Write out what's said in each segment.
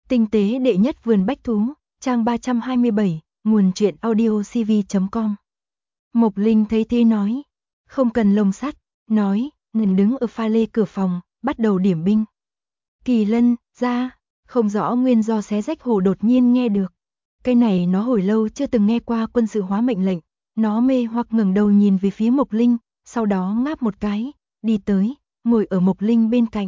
Tinh tế đệ nhất vườn bách thú, trang 327, nguồn truyện audio cv.com. Mộc Linh thấy thế nói, không cần lồng sắt, nói, ngần đứng ở pha lê cửa phòng, bắt đầu điểm binh. Kỳ Lân, ra, không rõ nguyên do xé rách hổ đột nhiên nghe được. Cái này nó hồi lâu chưa từng nghe qua quân sự hóa mệnh lệnh, nó mê hoặc ngẩng đầu nhìn về phía Mộc Linh, sau đó ngáp một cái, đi tới, ngồi ở Mộc Linh bên cạnh.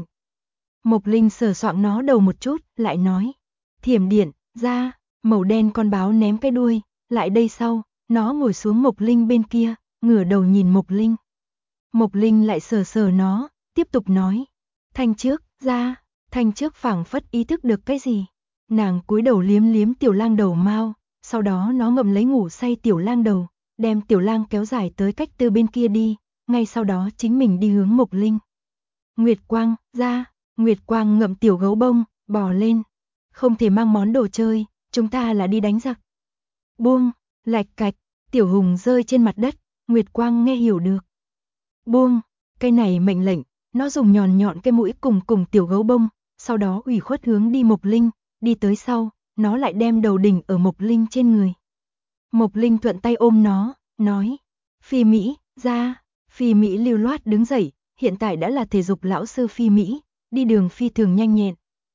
Mộc Linh sờ soạng nó đầu một chút, lại nói, thiểm điện, ra, màu đen con báo ném cái đuôi, lại đây sau, nó ngồi xuống Mộc Linh bên kia, ngửa đầu nhìn Mộc Linh. Mộc Linh lại sờ sờ nó, tiếp tục nói, thanh trước, ra, thanh trước phảng phất ý thức được cái gì. Nàng cúi đầu liếm liếm tiểu lang đầu mao, sau đó nó ngậm lấy ngủ say tiểu lang đầu, đem tiểu lang kéo dài tới cách từ bên kia đi, ngay sau đó chính mình đi hướng Mộc Linh. Nguyệt Quang, ra, Nguyệt Quang ngậm tiểu gấu bông, bò lên. Không thể mang món đồ chơi, chúng ta là đi đánh giặc. Buông, lạch cạch, tiểu hùng rơi trên mặt đất, Nguyệt Quang nghe hiểu được. Buông, cái này mệnh lệnh, nó dùng nhọn nhọn cái mũi cùng tiểu gấu bông, sau đó ủy khuất hướng đi Mộc Linh, đi tới sau, nó lại đem đầu đỉnh ở Mộc Linh trên người. Mộc Linh thuận tay ôm nó, nói, Phi Mỹ, ra, Phi Mỹ lưu loát đứng dậy, hiện tại đã là thể dục lão sư Phi Mỹ, đi đường phi thường nhanh nhẹn.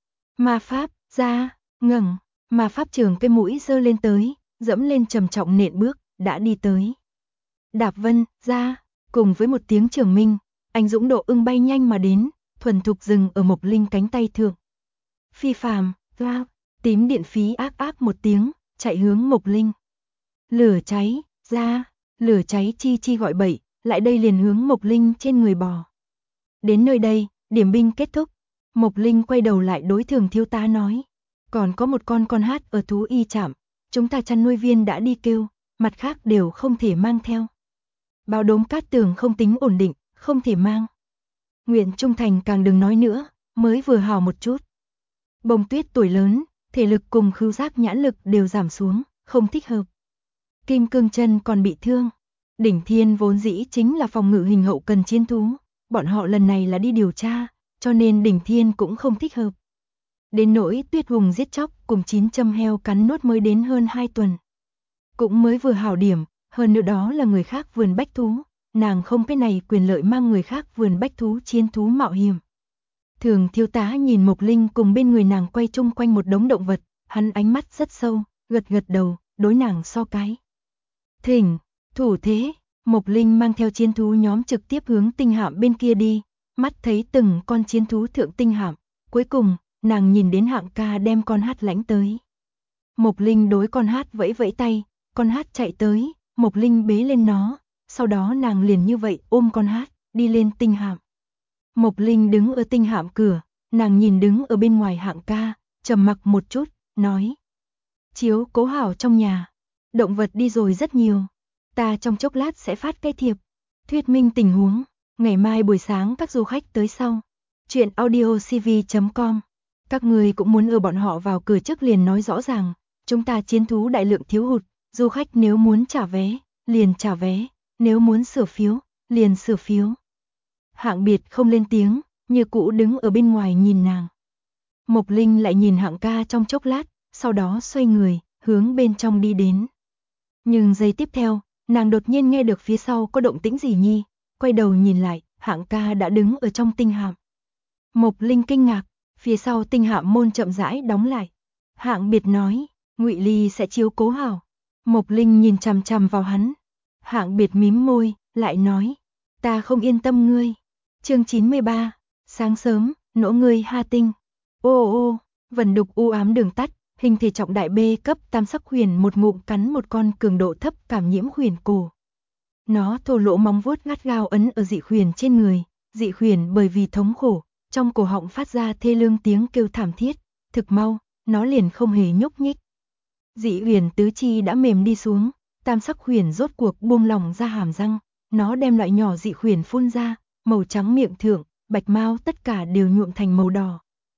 Ma pháp, ra, ngẩng, ma pháp trường cái mũi giơ lên tới, dẫm lên trầm trọng nện bước, đã đi tới. Đạp Vân, ra, cùng với một tiếng trường minh, anh dũng độ ưng bay nhanh mà đến, thuần thục dừng ở Mộc Linh cánh tay thượng. Phi phàm, ra, tím điện phí ác ác một tiếng, chạy hướng Mộc Linh. Lửa cháy, ra, lửa cháy chi chi gọi bậy, lại đây liền hướng Mộc Linh trên người bò. Đến nơi đây, điểm binh kết thúc. Mộc Linh quay đầu lại đối Thường thiếu tá nói, còn có một con hát ở thú y trạm, chúng ta chăn nuôi viên đã đi kêu, mặt khác đều không thể mang theo. Báo đốm cát tường không tính ổn định, không thể mang. Nguyện Trung Thành càng đừng nói nữa, mới vừa hào một chút. Bông Tuyết tuổi lớn, thể lực cùng khứu giác nhãn lực đều giảm xuống, không thích hợp. Kim Cương Chân còn bị thương. Đỉnh Thiên vốn dĩ chính là phòng ngự hình hậu cần chiến thú, bọn họ lần này là đi điều tra, cho nên Đỉnh Thiên cũng không thích hợp. Đến nỗi Tuyết Hùng giết chóc cùng 9 châm heo cắn nốt mới đến hơn 2 tuần. Cũng mới vừa hảo điểm, hơn nữa đó là người khác vườn bách thú, nàng không cái này quyền lợi mang người khác vườn bách thú chiến thú mạo hiểm. Thường thiếu tá nhìn Mộc Linh cùng bên người nàng quay chung quanh một đống động vật, hắn ánh mắt rất sâu, gật gật đầu, đối nàng so cái. Thỉnh, thủ thế, Mộc Linh mang theo chiến thú nhóm trực tiếp hướng tinh hạm bên kia đi, mắt thấy từng con chiến thú thượng tinh hạm, cuối cùng, nàng nhìn đến Hạng Ca đem con hát lãnh tới. Mộc Linh đối con hát vẫy vẫy tay, con hát chạy tới, Mộc Linh bế lên nó, sau đó nàng liền như vậy ôm con hát, đi lên tinh hạm. Mộc Linh đứng ở tinh hạm cửa, nàng nhìn đứng ở bên ngoài Hạng Ca, trầm mặc một chút, nói. Chiếu cố hảo trong nhà, động vật đi rồi rất nhiều, ta trong chốc lát sẽ phát cái thiệp, thuyết minh tình huống, ngày mai buổi sáng các du khách tới sau. Chuyện audio cv.com. Các người cũng muốn ở bọn họ vào cửa trước liền nói rõ ràng, chúng ta chiến thú đại lượng thiếu hụt, du khách nếu muốn trả vé, liền trả vé, nếu muốn sửa phiếu, liền sửa phiếu. Hạng Biệt không lên tiếng, như cũ đứng ở bên ngoài nhìn nàng. Mộc Linh lại nhìn Hạng Ca trong chốc lát, sau đó xoay người, hướng bên trong đi đến. Nhưng giây tiếp theo, nàng đột nhiên nghe được phía sau có động tĩnh gì nhi, quay đầu nhìn lại, Hạng Ca đã đứng ở trong tinh hạm. Mộc Linh kinh ngạc, phía sau tinh hạm môn chậm rãi đóng lại. Hạng Biệt nói, Ngụy Ly sẽ chiếu cố hảo. Mộc Linh nhìn chằm chằm vào hắn. Hạng Biệt mím môi, lại nói, ta không yên tâm ngươi. Chương 93, sáng sớm, nỗ ngươi ha tinh. Ô, vần đục u ám đường tắt, hình thể trọng đại B cấp tam sắc huyền một ngụm cắn một con cường độ thấp cảm nhiễm huyền cổ. Nó thô lỗ móng vuốt gắt gao ấn ở dị huyền trên người, dị huyền bởi vì thống khổ, trong cổ họng phát ra thê lương tiếng kêu thảm thiết, thực mau, nó liền không hề nhúc nhích. Dị huyền tứ chi đã mềm đi xuống, tam sắc huyền rốt cuộc buông lỏng ra hàm răng, nó đem loại nhỏ dị huyền phun ra, màu trắng miệng thượng, bạch mao tất cả đều nhuộm thành màu đỏ.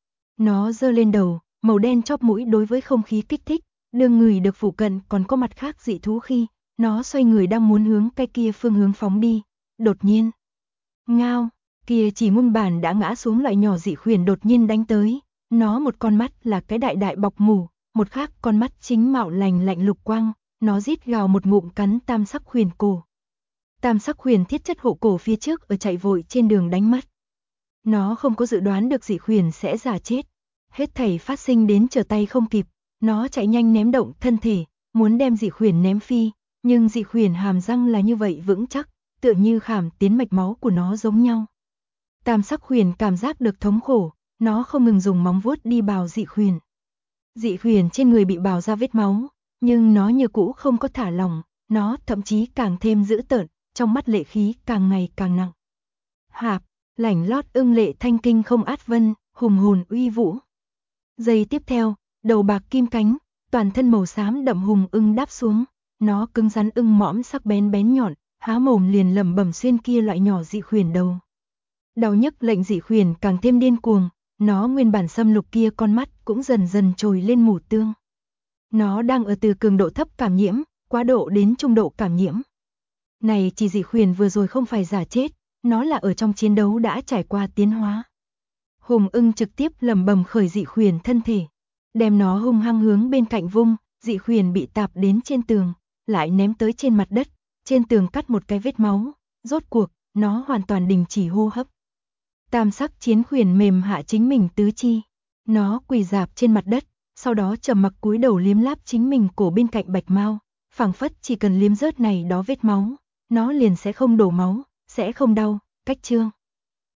Nó giơ lên đầu, màu đen chóp mũi đối với không khí kích thích, đương người được phụ cận còn có mặt khác dị thú khi, nó xoay người đang muốn hướng cái kia phương hướng phóng đi, đột nhiên. Ngao, kia chỉ nguyên bản đã ngã xuống loại nhỏ dị huyền đột nhiên đánh tới, Nó một con mắt là cái đại đại bọc mù, một khác con mắt chính mạo lành lạnh lục quang, nó rít gào một ngụm cắn tam sắc huyền cổ. Tam sắc huyền thiết chất hộ cổ phía trước ở chạy vội trên đường đánh mất. Nó không có dự đoán được dị huyền sẽ giả chết. Hết thảy phát sinh đến trở tay không kịp, nó chạy nhanh ném động thân thể, muốn đem dị huyền ném phi, nhưng dị huyền hàm răng là như vậy vững chắc, tựa như khảm tiến mạch máu của nó giống nhau. Tam sắc huyền cảm giác được thống khổ, nó không ngừng dùng móng vuốt đi bào dị huyền. Dị huyền trên người bị bào ra vết máu, nhưng nó như cũ không có thả lỏng, nó thậm chí càng thêm dữ tợn, trong mắt lệ khí càng ngày càng nặng. Hạp, lảnh lót ưng lệ thanh kinh không át vân, hùng hồn uy vũ. Giây tiếp theo, đầu bạc kim cánh, toàn thân màu xám đậm hùng ưng đáp xuống, nó cứng rắn ưng mõm sắc bén bén nhọn, há mồm liền lẩm bẩm xuyên kia loại nhỏ dị huyền đầu. Đau nhức lệnh dị huyền càng thêm điên cuồng, nó nguyên bản xâm lục kia con mắt cũng dần dần trồi lên mù tương. Nó đang ở từ cường độ thấp cảm nhiễm, quá độ đến trung độ cảm nhiễm. Này chỉ dị huyền vừa rồi không phải giả chết, nó là ở trong chiến đấu đã trải qua tiến hóa. Hùng ưng trực tiếp lẩm bẩm khởi dị huyền thân thể, đem nó hung hăng hướng bên cạnh vung, dị huyền bị tạp đến trên tường, lại ném tới trên mặt đất, trên tường cắt một cái vết máu, rốt cuộc, nó hoàn toàn đình chỉ hô hấp. Tam sắc chiến huyền mềm hạ chính mình tứ chi, nó quỳ rạp trên mặt đất, sau đó trầm mặc cúi đầu liếm láp chính mình cổ bên cạnh bạch mao, phảng phất chỉ cần liếm rớt này đó vết máu, nó liền sẽ không đổ máu, sẽ không đau, cách chương.